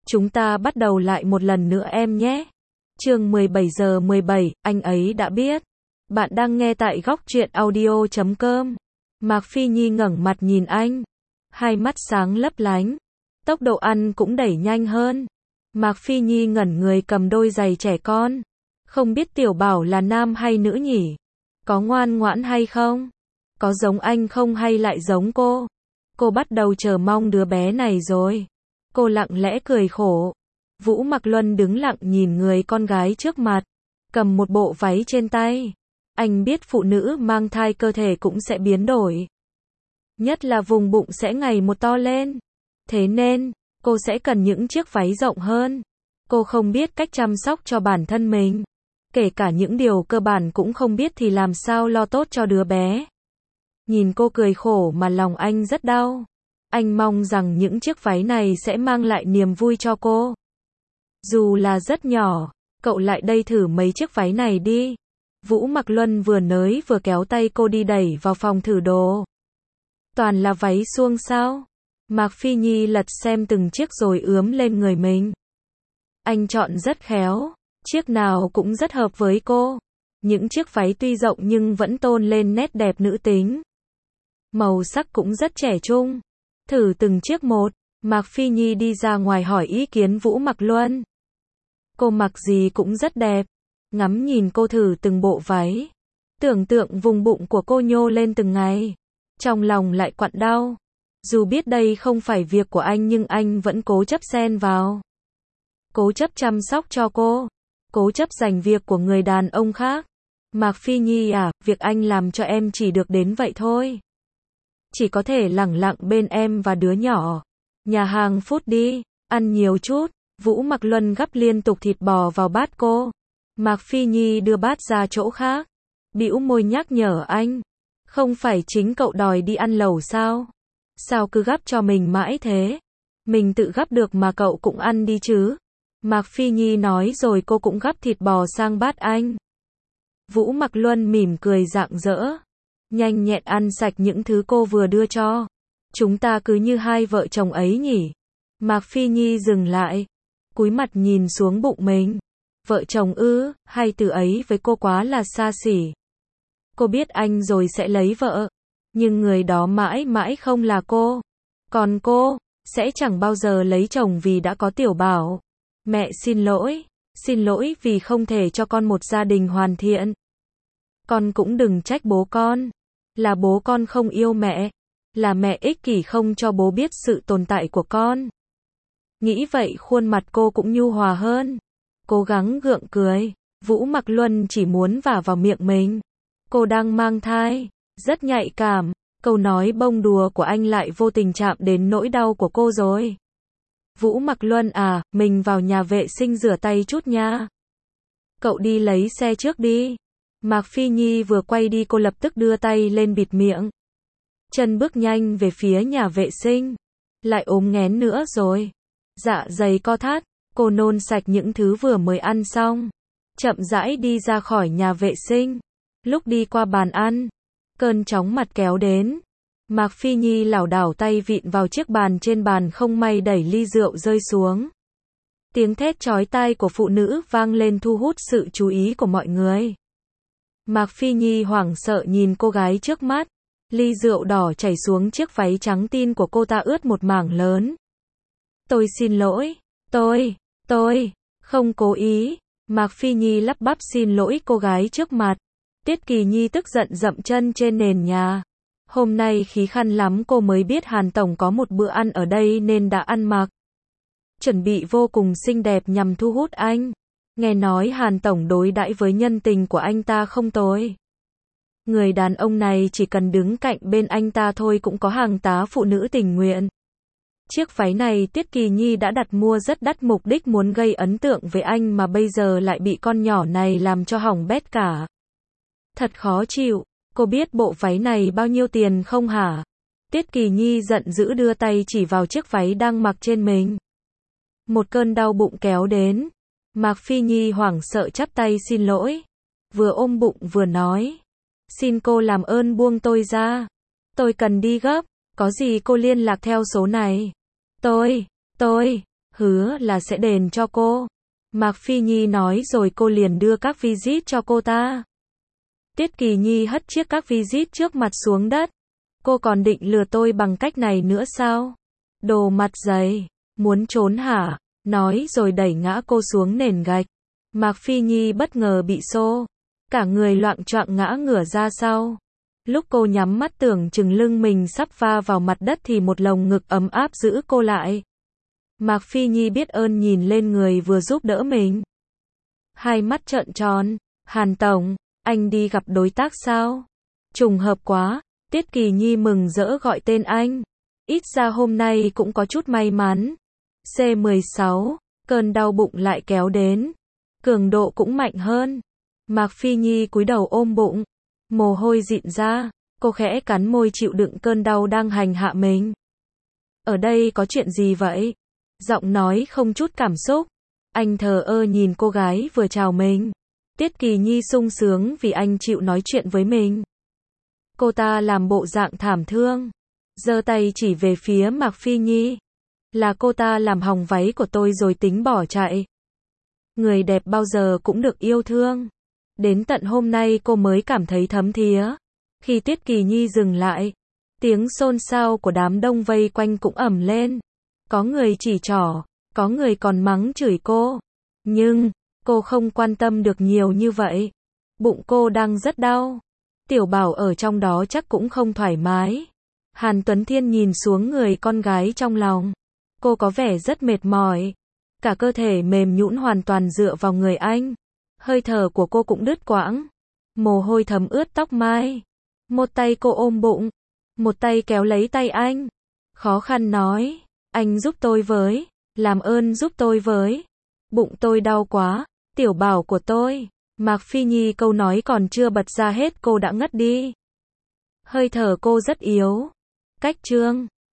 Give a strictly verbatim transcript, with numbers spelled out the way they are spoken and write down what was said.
Chúng ta bắt đầu lại một lần nữa em nhé. Chương mười bảy giờ mười bảy, anh ấy đã biết. Bạn đang nghe tại góc truyện audio chấm com. Mạc Phi Nhi ngẩng mặt nhìn anh. Hai mắt sáng lấp lánh. Tốc độ ăn cũng đẩy nhanh hơn. Mạc Phi Nhi ngẩn người cầm đôi giày trẻ con. Không biết Tiểu Bảo là nam hay nữ nhỉ? Có ngoan ngoãn hay không? Có giống anh không hay lại giống cô? Cô bắt đầu chờ mong đứa bé này rồi. Cô lặng lẽ cười khổ. Vũ Mặc Luân đứng lặng nhìn người con gái trước mặt, cầm một bộ váy trên tay. Anh biết phụ nữ mang thai cơ thể cũng sẽ biến đổi. Nhất là vùng bụng sẽ ngày một to lên. Thế nên, cô sẽ cần những chiếc váy rộng hơn. Cô không biết cách chăm sóc cho bản thân mình. Kể cả những điều cơ bản cũng không biết thì làm sao lo tốt cho đứa bé. Nhìn cô cười khổ mà lòng anh rất đau. Anh mong rằng những chiếc váy này sẽ mang lại niềm vui cho cô. Dù là rất nhỏ, cậu lại đây thử mấy chiếc váy này đi. Vũ Mặc Luân vừa nới vừa kéo tay cô đi đẩy vào phòng thử đồ. Toàn là váy suông sao? Mạc Phi Nhi lật xem từng chiếc rồi ướm lên người mình. Anh chọn rất khéo, chiếc nào cũng rất hợp với cô. Những chiếc váy tuy rộng nhưng vẫn tôn lên nét đẹp nữ tính. Màu sắc cũng rất trẻ trung. Thử từng chiếc một, Mạc Phi Nhi đi ra ngoài hỏi ý kiến Vũ Mặc Luân. Cô mặc gì cũng rất đẹp. Ngắm nhìn cô thử từng bộ váy. Tưởng tượng vùng bụng của cô nhô lên từng ngày. Trong lòng lại quặn đau. Dù biết đây không phải việc của anh nhưng anh vẫn cố chấp xen vào. Cố chấp chăm sóc cho cô. Cố chấp giành việc của người đàn ông khác. Mạc Phi Nhi à, việc anh làm cho em chỉ được đến vậy thôi. Chỉ có thể lẳng lặng bên em và đứa nhỏ. Nhà hàng food đi, ăn nhiều chút. Vũ Mặc Luân gắp liên tục thịt bò vào bát cô. Mạc Phi Nhi đưa bát ra chỗ khác. Bĩu môi nhắc nhở anh. Không phải chính cậu đòi đi ăn lẩu sao? Sao cứ gắp cho mình mãi thế? Mình tự gắp được mà cậu cũng ăn đi chứ. Mạc Phi Nhi nói rồi cô cũng gắp thịt bò sang bát anh. Vũ Mặc Luân mỉm cười rạng rỡ. Nhanh nhẹn ăn sạch những thứ cô vừa đưa cho. Chúng ta cứ như hai vợ chồng ấy nhỉ. Mạc Phi Nhi dừng lại. Cúi mặt nhìn xuống bụng mình. Vợ chồng ư, hai từ ấy với cô quá là xa xỉ. Cô biết anh rồi sẽ lấy vợ. Nhưng người đó mãi mãi không là cô. Còn cô, sẽ chẳng bao giờ lấy chồng vì đã có Tiểu Bảo. Mẹ xin lỗi. Xin lỗi vì không thể cho con một gia đình hoàn thiện. Con cũng đừng trách bố con. Là bố con không yêu mẹ. Là mẹ ích kỷ không cho bố biết sự tồn tại của con. Nghĩ vậy khuôn mặt cô cũng nhu hòa hơn. Cố gắng gượng cười. Vũ Mặc Luân chỉ muốn vả vào miệng mình. Cô đang mang thai. Rất nhạy cảm. Câu nói bông đùa của anh lại vô tình chạm đến nỗi đau của cô rồi. Vũ Mặc Luân à, mình vào nhà vệ sinh rửa tay chút nha. Cậu đi lấy xe trước đi. Mạc Phi Nhi vừa quay đi cô lập tức đưa tay lên bịt miệng. Chân bước nhanh về phía nhà vệ sinh. Lại ốm nghén nữa rồi. Dạ dày co thắt. Cô nôn sạch những thứ vừa mới ăn xong. Chậm rãi đi ra khỏi nhà vệ sinh. Lúc đi qua bàn ăn, cơn chóng mặt kéo đến. Mạc Phi Nhi lảo đảo tay vịn vào chiếc bàn trên bàn không may đẩy ly rượu rơi xuống. Tiếng thét chói tai của phụ nữ vang lên thu hút sự chú ý của mọi người. Mạc Phi Nhi hoảng sợ nhìn cô gái trước mắt. Ly rượu đỏ chảy xuống chiếc váy trắng tin của cô ta ướt một mảng lớn. Tôi xin lỗi. Tôi, tôi, không cố ý. Mạc Phi Nhi lắp bắp xin lỗi cô gái trước mặt. Tiết Kỳ Nhi tức giận dậm chân trên nền nhà. Hôm nay khí khăn lắm cô mới biết Hàn Tổng có một bữa ăn ở đây nên đã ăn mặc. Chuẩn bị vô cùng xinh đẹp nhằm thu hút anh. Nghe nói Hàn Tổng đối đãi với nhân tình của anh ta không tồi. Người đàn ông này chỉ cần đứng cạnh bên anh ta thôi cũng có hàng tá phụ nữ tình nguyện. Chiếc váy này Tiết Kỳ Nhi đã đặt mua rất đắt mục đích muốn gây ấn tượng với anh mà bây giờ lại bị con nhỏ này làm cho hỏng bét cả. Thật khó chịu. Cô biết bộ váy này bao nhiêu tiền không hả? Tiết Kỳ Nhi giận dữ đưa tay chỉ vào chiếc váy đang mặc trên mình. Một cơn đau bụng kéo đến. Mạc Phi Nhi hoảng sợ chắp tay xin lỗi. Vừa ôm bụng vừa nói. Xin cô làm ơn buông tôi ra. Tôi cần đi gấp. Có gì cô liên lạc theo số này. Tôi, tôi, hứa là sẽ đền cho cô. Mạc Phi Nhi nói rồi cô liền đưa các visit cho cô ta. Tiết Kỳ Nhi hất chiếc các visit trước mặt xuống đất. Cô còn định lừa tôi bằng cách này nữa sao? Đồ mặt dày, muốn trốn hả? Nói rồi đẩy ngã cô xuống nền gạch. Mạc Phi Nhi bất ngờ bị xô. Cả người loạng choạng ngã ngửa ra sau. Lúc cô nhắm mắt tưởng chừng lưng mình sắp va vào mặt đất thì một lồng ngực ấm áp giữ cô lại. Mạc Phi Nhi biết ơn nhìn lên người vừa giúp đỡ mình. Hai mắt trợn tròn. Hàn Tổng, anh đi gặp đối tác sao? Trùng hợp quá. Tiết Kỳ Nhi mừng rỡ gọi tên anh. Ít ra hôm nay cũng có chút may mắn. C mười sáu, cơn đau bụng lại kéo đến. Cường độ cũng mạnh hơn. Mạc Phi Nhi cúi đầu ôm bụng. Mồ hôi dịn ra. Cô khẽ cắn môi chịu đựng cơn đau đang hành hạ mình. Ở đây có chuyện gì vậy? Giọng nói không chút cảm xúc. Anh thờ ơ nhìn cô gái vừa chào mình. Tiết Kỳ Nhi sung sướng vì anh chịu nói chuyện với mình. Cô ta làm bộ dạng thảm thương. Giơ tay chỉ về phía Mạc Phi Nhi. Là cô ta làm hỏng váy của tôi rồi tính bỏ chạy. Người đẹp bao giờ cũng được yêu thương. Đến tận hôm nay cô mới cảm thấy thấm thía. Khi Tiết Kỳ Nhi dừng lại, tiếng xôn xao của đám đông vây quanh cũng ầm lên. Có người chỉ trỏ, có người còn mắng chửi cô. Nhưng, cô không quan tâm được nhiều như vậy. Bụng cô đang rất đau. Tiểu Bảo ở trong đó chắc cũng không thoải mái. Hàn Tuấn Thiên nhìn xuống người con gái trong lòng. Cô có vẻ rất mệt mỏi. Cả cơ thể mềm nhũn hoàn toàn dựa vào người anh. Hơi thở của cô cũng đứt quãng. Mồ hôi thấm ướt tóc mai. Một tay cô ôm bụng. Một tay kéo lấy tay anh. Khó khăn nói. Anh giúp tôi với. Làm ơn giúp tôi với. Bụng tôi đau quá. Tiểu Bảo của tôi. Mạc Phi Nhi câu nói còn chưa bật ra hết cô đã ngất đi. Hơi thở cô rất yếu. Cách chương